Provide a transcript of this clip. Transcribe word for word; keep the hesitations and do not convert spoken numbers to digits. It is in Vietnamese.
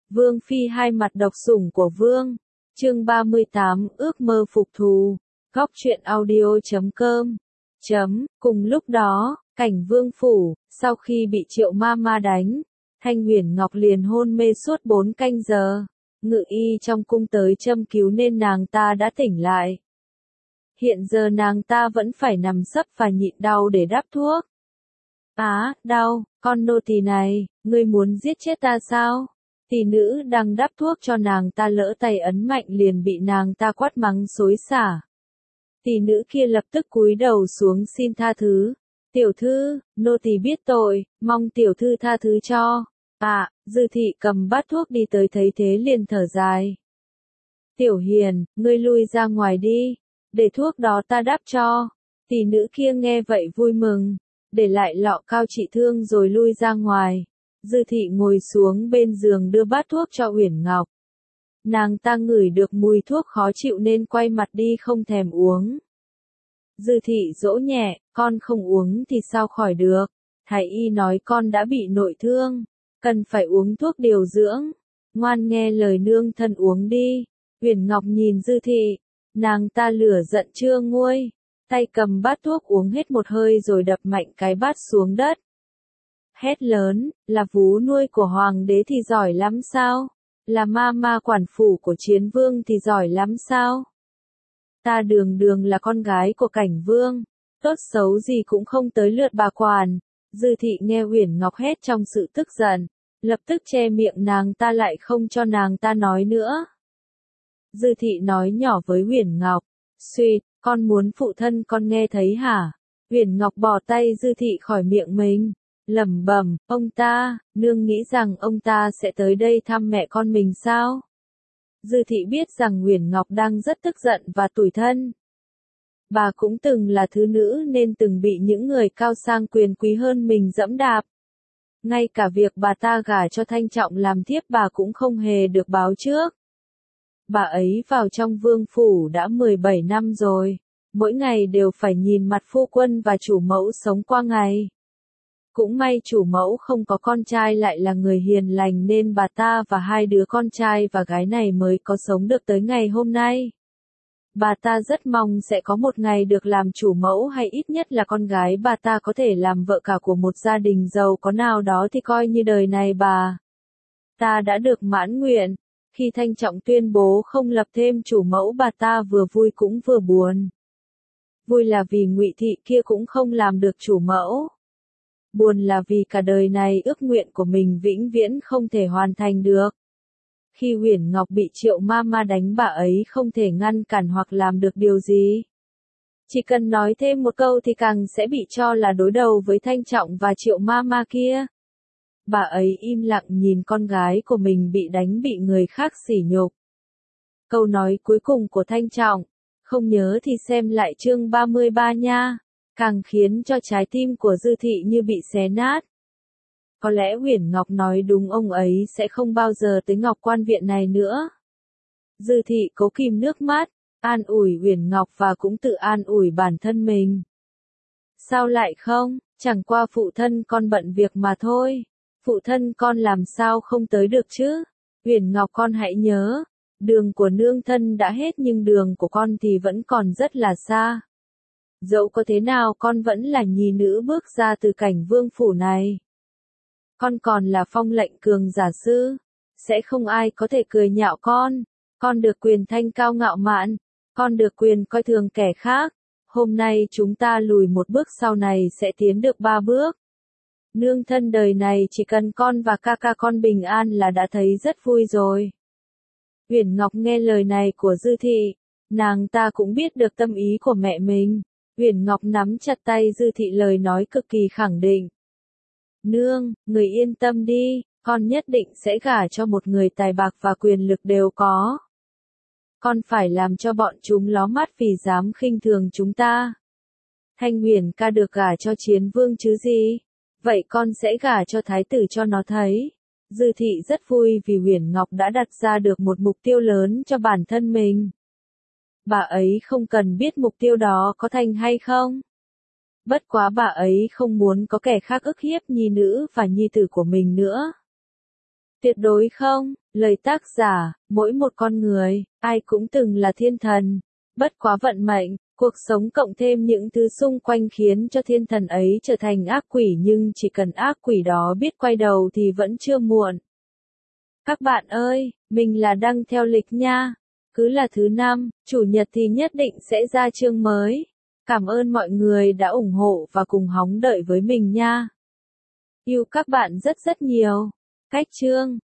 Vương phi hai mặt độc sủng của vương. Chương ba mươi tám, ước mơ phục thù. Góc truyện audio chấm com. Chấm, cùng lúc đó, cảnh vương phủ, sau khi bị Triệu ma ma đánh, Thanh Huyền Ngọc liền hôn mê suốt bốn canh giờ. Ngự y trong cung tới châm cứu nên nàng ta đã tỉnh lại. Hiện giờ nàng ta vẫn phải nằm sấp và nhịn đau để đắp thuốc. Á, đau, con nô tỳ này, ngươi muốn giết chết ta sao? Tỷ nữ đang đắp thuốc cho nàng ta lỡ tay ấn mạnh liền bị nàng ta quát mắng xối xả. Tỷ nữ kia lập tức cúi đầu xuống xin tha thứ. Tiểu thư, nô tỳ biết tội, mong tiểu thư tha thứ cho. À, Dư thị cầm bát thuốc đi tới thấy thế liền thở dài. Tiểu Hiền, ngươi lui ra ngoài đi, để thuốc đó ta đắp cho. Tỷ nữ kia nghe vậy vui mừng, để lại lọ cao trị thương rồi lui ra ngoài. Dư thị ngồi xuống bên giường đưa bát thuốc cho Uyển Ngọc. Nàng ta ngửi được mùi thuốc khó chịu nên quay mặt đi không thèm uống. Dư thị dỗ nhẹ, con không uống thì sao khỏi được. Thái y nói con đã bị nội thương, cần phải uống thuốc điều dưỡng. Ngoan nghe lời nương thân uống đi. Uyển Ngọc nhìn Dư thị, nàng ta lửa giận chưa nguôi, tay cầm bát thuốc uống hết một hơi rồi đập mạnh cái bát xuống đất. Hét lớn, là vú nuôi của hoàng đế thì giỏi lắm sao? Là ma ma quản phủ của chiến vương thì giỏi lắm sao? Ta đường đường là con gái của cảnh vương, tốt xấu gì cũng không tới lượt bà quản. Dư thị nghe Uyển Ngọc hét trong sự tức giận, lập tức che miệng nàng ta lại không cho nàng ta nói nữa. Dư thị nói nhỏ với Uyển Ngọc, suýt, con muốn phụ thân con nghe thấy hả? Uyển Ngọc bỏ tay Dư thị khỏi miệng mình, lẩm bẩm, ông ta, nương nghĩ rằng ông ta sẽ tới đây thăm mẹ con mình sao? Dư thị biết rằng Uyển Ngọc đang rất tức giận và tủi thân. Bà cũng từng là thứ nữ nên từng bị những người cao sang quyền quý hơn mình dẫm đạp. Ngay cả việc bà ta gả cho Thanh Trọng làm thiếp bà cũng không hề được báo trước. Bà ấy vào trong vương phủ đã mười bảy năm rồi, mỗi ngày đều phải nhìn mặt phu quân và chủ mẫu sống qua ngày. Cũng may chủ mẫu không có con trai lại là người hiền lành nên bà ta và hai đứa con trai và gái này mới có sống được tới ngày hôm nay. Bà ta rất mong sẽ có một ngày được làm chủ mẫu hay ít nhất là con gái bà ta có thể làm vợ cả của một gia đình giàu có nào đó thì coi như đời này bà ta đã được mãn nguyện. Khi Thanh Trọng tuyên bố không lập thêm chủ mẫu bà ta vừa vui cũng vừa buồn. Vui là vì Ngụy thị kia cũng không làm được chủ mẫu. Buồn là vì cả đời này ước nguyện của mình vĩnh viễn không thể hoàn thành được. Khi Uyển Ngọc bị Triệu ma ma đánh bà ấy không thể ngăn cản hoặc làm được điều gì. Chỉ cần nói thêm một câu thì càng sẽ bị cho là đối đầu với Thanh Trọng và Triệu ma ma kia. Bà ấy im lặng nhìn con gái của mình bị đánh bị người khác sỉ nhục. Câu nói cuối cùng của Thanh Trọng, không nhớ thì xem lại chương ba mươi ba nha, càng khiến cho trái tim của Dư thị như bị xé nát. Có lẽ Uyển Ngọc nói đúng, ông ấy sẽ không bao giờ tới Ngọc Quan viện này nữa. Dư thị cố kìm nước mắt, an ủi Uyển Ngọc và cũng tự an ủi bản thân mình. Sao lại không, chẳng qua phụ thân con bận việc mà thôi. Phụ thân con làm sao không tới được chứ? Uyển Ngọc con hãy nhớ, đường của nương thân đã hết nhưng đường của con thì vẫn còn rất là xa. Dẫu có thế nào con vẫn là nhi nữ bước ra từ cảnh vương phủ này. Con còn là phong lệnh cường giả sư, sẽ không ai có thể cười nhạo con. Con được quyền thanh cao ngạo mạn, con được quyền coi thường kẻ khác. Hôm nay chúng ta lùi một bước sau này sẽ tiến được ba bước. Nương thân đời này chỉ cần con và ca ca con bình an là đã thấy rất vui rồi. Uyển Ngọc nghe lời này của Dư thị, nàng ta cũng biết được tâm ý của mẹ mình. Uyển Ngọc nắm chặt tay Dư thị lời nói cực kỳ khẳng định. Nương, người yên tâm đi, con nhất định sẽ gả cho một người tài bạc và quyền lực đều có. Con phải làm cho bọn chúng ló mắt vì dám khinh thường chúng ta. Thanh Huyền ca được gả cho chiến vương chứ gì? Vậy con sẽ gả cho thái tử cho nó thấy. Dư thị rất vui vì Uyển Ngọc đã đặt ra được một mục tiêu lớn cho bản thân mình. Bà ấy không cần biết mục tiêu đó có thành hay không. Bất quá bà ấy không muốn có kẻ khác ức hiếp nhi nữ và nhi tử của mình nữa. Tuyệt đối không, Lời tác giả, mỗi một con người, ai cũng từng là thiên thần. Bất quá vận mệnh, cuộc sống cộng thêm những thứ xung quanh khiến cho thiên thần ấy trở thành ác quỷ, nhưng chỉ cần ác quỷ đó biết quay đầu thì vẫn chưa muộn. Các bạn ơi, mình là Đăng theo lịch nha. Cứ là thứ năm, chủ nhật thì nhất định sẽ ra chương mới. Cảm ơn mọi người đã ủng hộ và cùng hóng đợi với mình nha. Yêu các bạn rất rất nhiều. Cách chương